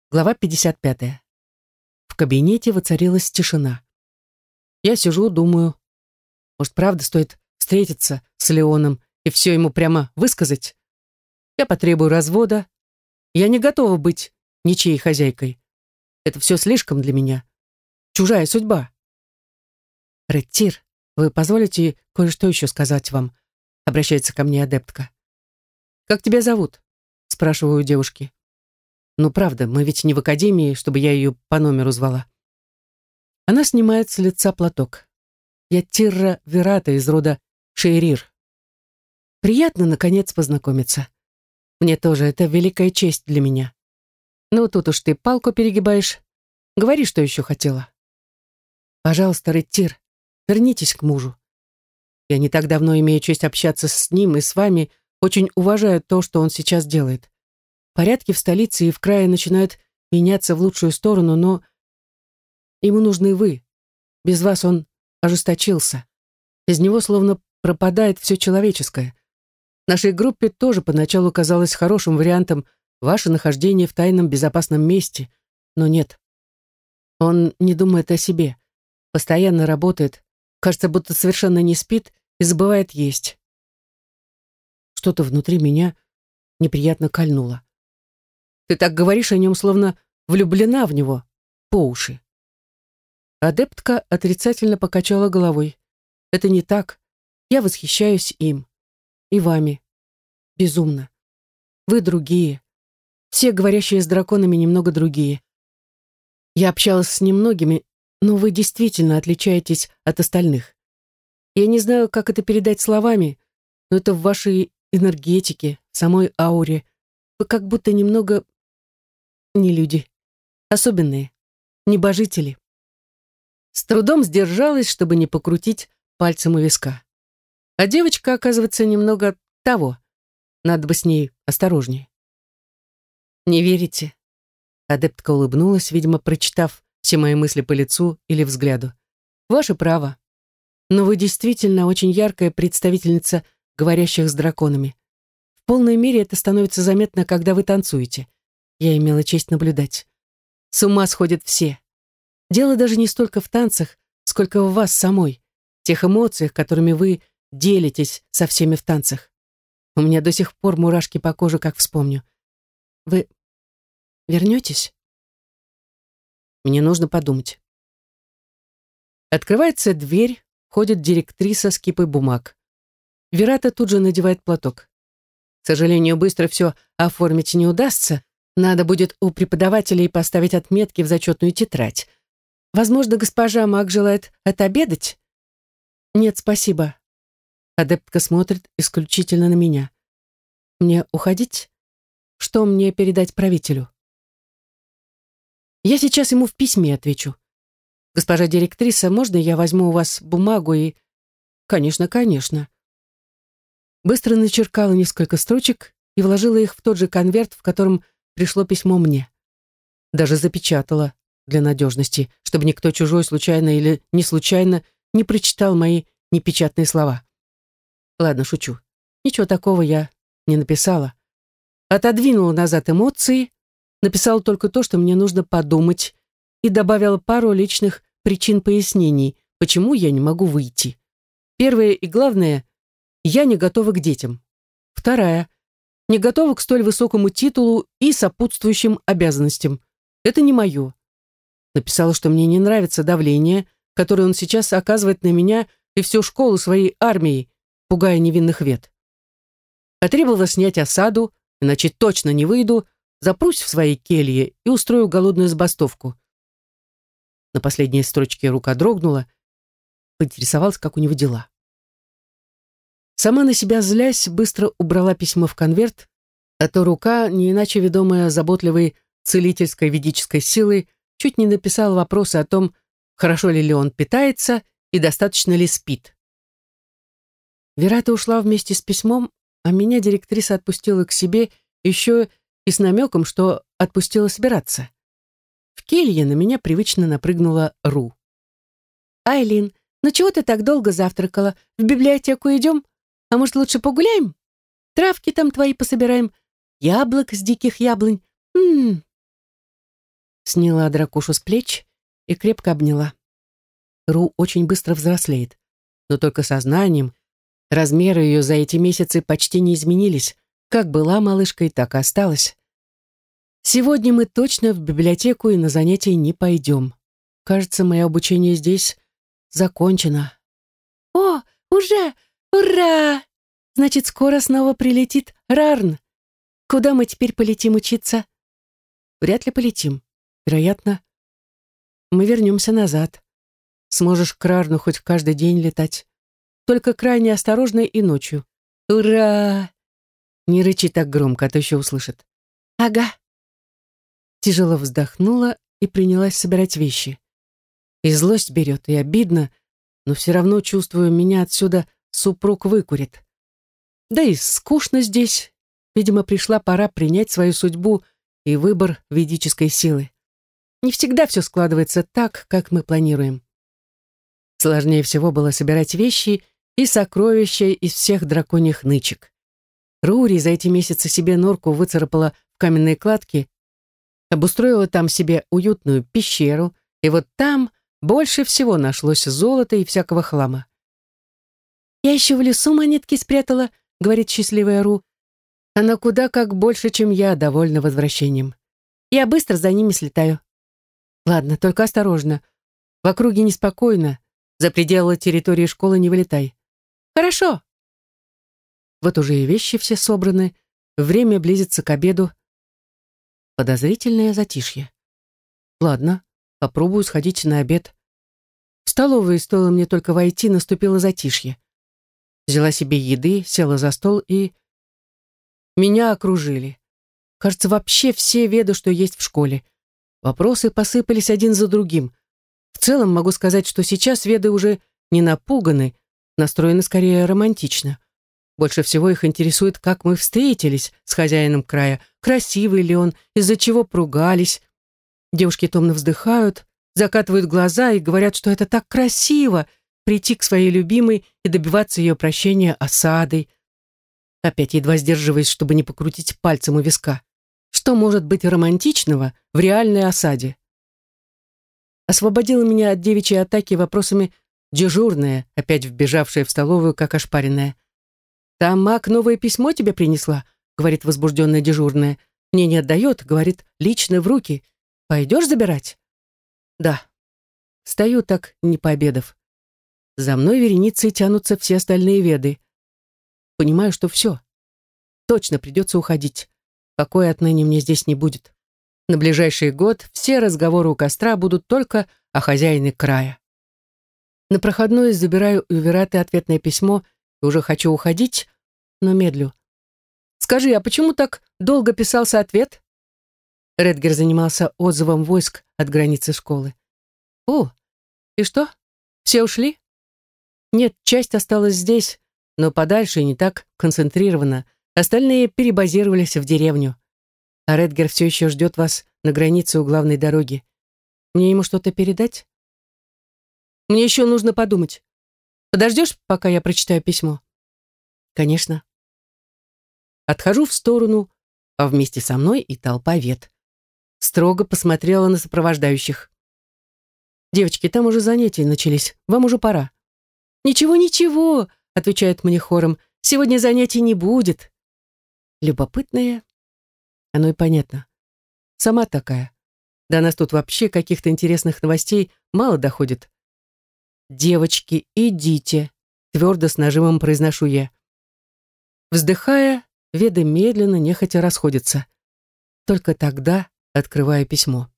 Глава 55. В кабинете воцарилась тишина. Я сижу, думаю, может, правда стоит встретиться с Леоном и все ему прямо высказать? Я потребую развода. Я не готова быть ничьей хозяйкой. Это все слишком для меня. Чужая судьба. Реттир, вы позволите кое-что еще сказать вам? Обращается ко мне адептка. Как тебя зовут? Спрашиваю у девушки. Ну, правда, мы ведь не в академии, чтобы я ее по номеру звала. Она снимает с лица платок. Я Тирра Верата из рода Шейрир. Приятно, наконец, познакомиться. Мне тоже это великая честь для меня. Ну, тут уж ты палку перегибаешь. Говори, что еще хотела. Пожалуйста, Реттир, вернитесь к мужу. Я не так давно имею честь общаться с ним и с вами, очень уважаю то, что он сейчас делает. Порядки в столице и в крае начинают меняться в лучшую сторону, но ему нужны вы. Без вас он ожесточился. Из него словно пропадает все человеческое. Нашей группе тоже поначалу казалось хорошим вариантом ваше нахождение в тайном безопасном месте, но нет. Он не думает о себе, постоянно работает, кажется, будто совершенно не спит и забывает есть. Что-то внутри меня неприятно кольнуло. Ты так говоришь о нем, словно влюблена в него по уши. Адептка отрицательно покачала головой. Это не так. Я восхищаюсь им. И вами. Безумно. Вы другие. Все говорящие с драконами немного другие. Я общалась с немногими, но вы действительно отличаетесь от остальных. Я не знаю, как это передать словами, но это в вашей энергетике, в самой ауре. Вы как будто немного не люди. Особенные. Небожители. С трудом сдержалась, чтобы не покрутить пальцем у виска. А девочка, оказывается, немного того. Надо бы с ней осторожнее. Не верите? Адептка улыбнулась, видимо, прочитав все мои мысли по лицу или взгляду. Ваше право. Но вы действительно очень яркая представительница говорящих с драконами. В полной мере это становится заметно, когда вы танцуете. Я имела честь наблюдать. С ума сходят все. Дело даже не столько в танцах, сколько в вас самой, тех эмоциях, которыми вы делитесь со всеми в танцах. У меня до сих пор мурашки по коже, как вспомню. Вы вернетесь? Мне нужно подумать. Открывается дверь, входит директриса с кипой бумаг. Верата тут же надевает платок. К сожалению, быстро все оформить не удастся. Надо будет у преподавателей поставить отметки в зачетную тетрадь. Возможно, госпожа Мак желает отобедать? Нет, спасибо. Адептка смотрит исключительно на меня. Мне уходить? Что мне передать правителю? Я сейчас ему в письме отвечу. Госпожа директриса, можно я возьму у вас бумагу и... Конечно, конечно. Быстро начеркала несколько строчек и вложила их в тот же конверт, в котором пришло письмо мне. Даже запечатала для надежности, чтобы никто чужой случайно или не случайно не прочитал мои непечатные слова. Ладно, шучу. Ничего такого я не написала. Отодвинула назад эмоции, написала только то, что мне нужно подумать, и добавила пару личных причин пояснений, почему я не могу выйти. Первое и главное, я не готова к детям. Вторая, не готова к столь высокому титулу и сопутствующим обязанностям. Это не мое. Написала, что мне не нравится давление, которое он сейчас оказывает на меня и всю школу своей армией, пугая невинных вет. Потребовала снять осаду, иначе точно не выйду, запрусь в своей келье и устрою голодную забастовку. На последней строчке рука дрогнула, поинтересовалась, как у него дела. Сама на себя злясь, быстро убрала письмо в конверт, а то рука, не иначе ведомая заботливой целительской ведической силой, чуть не написала вопросы о том, хорошо ли он питается и достаточно ли спит. Верата ушла вместе с письмом, а меня директриса отпустила к себе еще и с намеком, что отпустила собираться. В келье на меня привычно напрыгнула Ру. «Айлин, ну чего ты так долго завтракала? В библиотеку идем? А может, лучше погуляем? Травки там твои пособираем, яблок с диких яблонь. сняла дракошу с плеч и крепко обняла. Ру очень быстро взрослеет, но только сознанием. Размеры ее за эти месяцы почти не изменились. Как была малышкой, так и осталась. Сегодня мы точно в библиотеку и на занятия не пойдем. Кажется, мое обучение здесь закончено. О, уже! Ура! Значит, скоро снова прилетит Рарн. Куда мы теперь полетим учиться? Вряд ли полетим. Вероятно, мы вернемся назад. Сможешь к Рарну хоть каждый день летать. Только крайне осторожно и ночью. Ура! Не рычи так громко, а то еще услышит. Ага. Тяжело вздохнула и принялась собирать вещи. И злость берет, и обидно, но все равно чувствую, меня отсюда супруг выкурит. Да и скучно здесь. Видимо, пришла пора принять свою судьбу и выбор ведической силы. Не всегда все складывается так, как мы планируем. Сложнее всего было собирать вещи и сокровища из всех драконьих нычек. Рури за эти месяцы себе норку выцарапала в каменной кладке, обустроила там себе уютную пещеру, и вот там больше всего нашлось золота и всякого хлама. «Я еще в лесу монетки спрятала», — говорит счастливая Ру. Она куда как больше, чем я, довольна возвращением. Я быстро за ними слетаю. Ладно, только осторожно. В округе неспокойно. За пределы территории школы не вылетай. Хорошо. Вот уже и вещи все собраны. Время близится к обеду. Подозрительное затишье. Ладно, попробую сходить на обед. В столовую, стоило мне только войти, наступило затишье. Взяла себе еды, села за стол и... Меня окружили. Кажется, вообще все веды, что есть в школе. Вопросы посыпались один за другим. В целом могу сказать, что сейчас веды уже не напуганы, настроены скорее романтично. Больше всего их интересует, как мы встретились с хозяином края, красивый ли он, из-за чего поругались. Девушки томно вздыхают, закатывают глаза и говорят, что это так красиво прийти к своей любимой и добиваться ее прощения осадой. Опять едва сдерживаясь, чтобы не покрутить пальцем у виска. Что может быть романтичного в реальной осаде? Освободила меня от девичьей атаки вопросами дежурная, опять вбежавшая в столовую, как ошпаренная. «Там маг новое письмо тебе принесла», — говорит возбужденная дежурная. «Мне не отдает», — говорит, — «лично в руки. Пойдешь забирать?» «Да». Стою так, не пообедав. За мной вереницей тянутся все остальные веды. Понимаю, что все. Точно придется уходить. Покоя отныне мне здесь не будет. На ближайший год все разговоры у костра будут только о хозяине края. На проходной забираю у Вераты ответное письмо и уже хочу уходить, но медлю. «Скажи, а почему так долго писался ответ?» Редгер занимался отзывом войск от границы школы. «О, и что? Все ушли?» «Нет, часть осталась здесь, но подальше и не так концентрированно. Остальные перебазировались в деревню. А Редгер все еще ждет вас на границе у главной дороги. Мне ему что-то передать?» «Мне еще нужно подумать. Подождешь, пока я прочитаю письмо?» «Конечно». Отхожу в сторону, а вместе со мной и толпа вет. Строго посмотрела на сопровождающих. «Девочки, там уже занятия начались. Вам уже пора». «Ничего, ничего», — отвечают мне хором. «Сегодня занятий не будет». Любопытная. Оно и понятно. Сама такая. До нас тут вообще каких-то интересных новостей мало доходит. «Девочки, идите», — твердо с нажимом произношу я. Вздыхая, веды медленно, нехотя расходятся. Только тогда открываю письмо.